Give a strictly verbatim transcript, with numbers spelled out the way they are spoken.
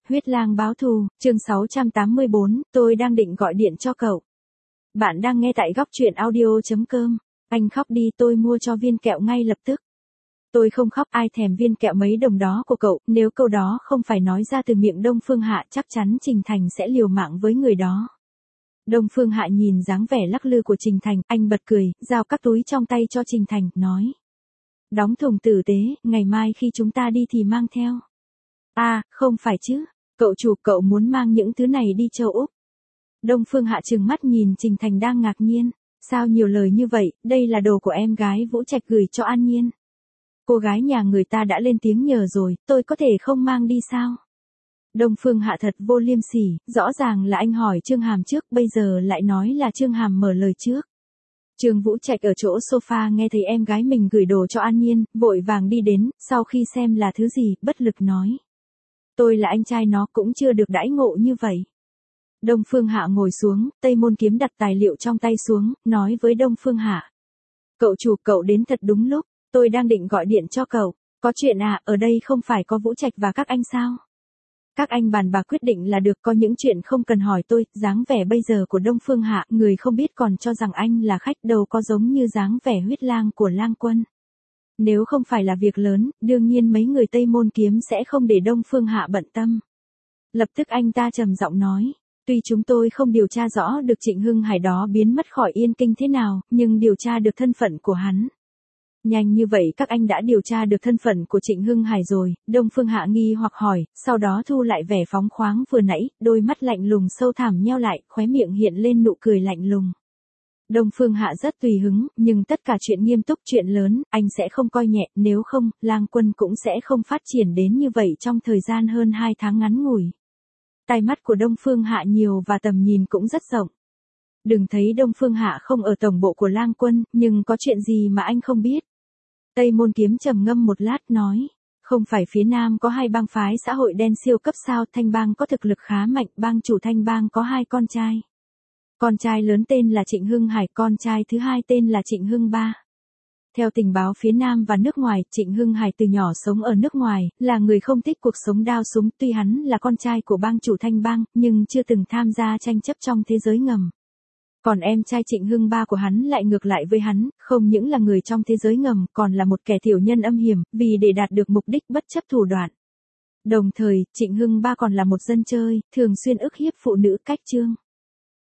Huyết lang báo thù, chương sáu trăm tám mươi bốn, tôi đang định gọi điện cho cậu. Bạn đang nghe tại góc truyện audio chấm com. Anh khóc đi, tôi mua cho viên kẹo ngay lập tức. Tôi không khóc, ai thèm viên kẹo mấy đồng đó của cậu, nếu câu đó không phải nói ra từ miệng Đông Phương Hạ chắc chắn Trình Thành sẽ liều mạng với người đó. Đông Phương Hạ nhìn dáng vẻ lắc lư của Trình Thành, anh bật cười, giao các túi trong tay cho Trình Thành, nói. Đóng thùng tử tế, ngày mai khi chúng ta đi thì mang theo. À, không phải chứ, cậu chủ cậu muốn mang những thứ này đi châu Úc. Đông Phương Hạ trừng mắt nhìn Trình Thành đang ngạc nhiên, sao nhiều lời như vậy, đây là đồ của em gái Vũ Trạch gửi cho An Nhiên. Cô gái nhà người ta đã lên tiếng nhờ rồi, tôi có thể không mang đi sao? Đông Phương Hạ thật vô liêm sỉ, rõ ràng là anh hỏi Trương Hàm trước, bây giờ lại nói là Trương Hàm mở lời trước. Trương Vũ Trạch ở chỗ sofa nghe thấy em gái mình gửi đồ cho An Nhiên, vội vàng đi đến, sau khi xem là thứ gì, bất lực nói. Tôi là anh trai nó cũng chưa được đãi ngộ như vậy. Đông Phương Hạ ngồi xuống, Tây Môn Kiếm đặt tài liệu trong tay xuống, nói với Đông Phương Hạ. Cậu chủ, cậu đến thật đúng lúc, tôi đang định gọi điện cho cậu. Có chuyện à, ở đây không phải có Vũ Trạch và các anh sao? Các anh bàn bạc quyết định là được, có những chuyện không cần hỏi tôi. Dáng vẻ bây giờ của Đông Phương Hạ, người không biết còn cho rằng anh là khách, đâu có giống như dáng vẻ huyết lang của Lang Quân. Nếu không phải là việc lớn, đương nhiên mấy người Tây Môn Kiếm sẽ không để Đông Phương Hạ bận tâm. Lập tức anh ta trầm giọng nói, tuy chúng tôi không điều tra rõ được Trịnh Hưng Hải đó biến mất khỏi Yên Kinh thế nào, nhưng điều tra được thân phận của hắn. Nhanh như vậy các anh đã điều tra được thân phận của Trịnh Hưng Hải rồi, Đông Phương Hạ nghi hoặc hỏi, sau đó thu lại vẻ phóng khoáng vừa nãy, đôi mắt lạnh lùng sâu thẳm nheo lại, khóe miệng hiện lên nụ cười lạnh lùng. Đông Phương Hạ rất tùy hứng, nhưng tất cả chuyện nghiêm túc, chuyện lớn, anh sẽ không coi nhẹ, nếu không, Lang Quân cũng sẽ không phát triển đến như vậy trong thời gian hơn hai tháng ngắn ngủi. Tai mắt của Đông Phương Hạ nhiều và tầm nhìn cũng rất rộng. Đừng thấy Đông Phương Hạ không ở tổng bộ của Lang Quân, nhưng có chuyện gì mà anh không biết. Tây Môn Kiếm trầm ngâm một lát nói, không phải phía Nam có hai bang phái xã hội đen siêu cấp sao, Thanh bang có thực lực khá mạnh, bang chủ Thanh bang có hai con trai. Con trai lớn tên là Trịnh Hưng Hải, con trai thứ hai tên là Trịnh Hưng Ba. Theo tình báo phía Nam và nước ngoài, Trịnh Hưng Hải từ nhỏ sống ở nước ngoài, là người không thích cuộc sống đao súng, tuy hắn là con trai của bang chủ Thanh bang, nhưng chưa từng tham gia tranh chấp trong thế giới ngầm. Còn em trai Trịnh Hưng Ba của hắn lại ngược lại với hắn, không những là người trong thế giới ngầm, còn là một kẻ tiểu nhân âm hiểm, vì để đạt được mục đích bất chấp thủ đoạn. Đồng thời, Trịnh Hưng Ba còn là một dân chơi, thường xuyên ức hiếp phụ nữ cách chương.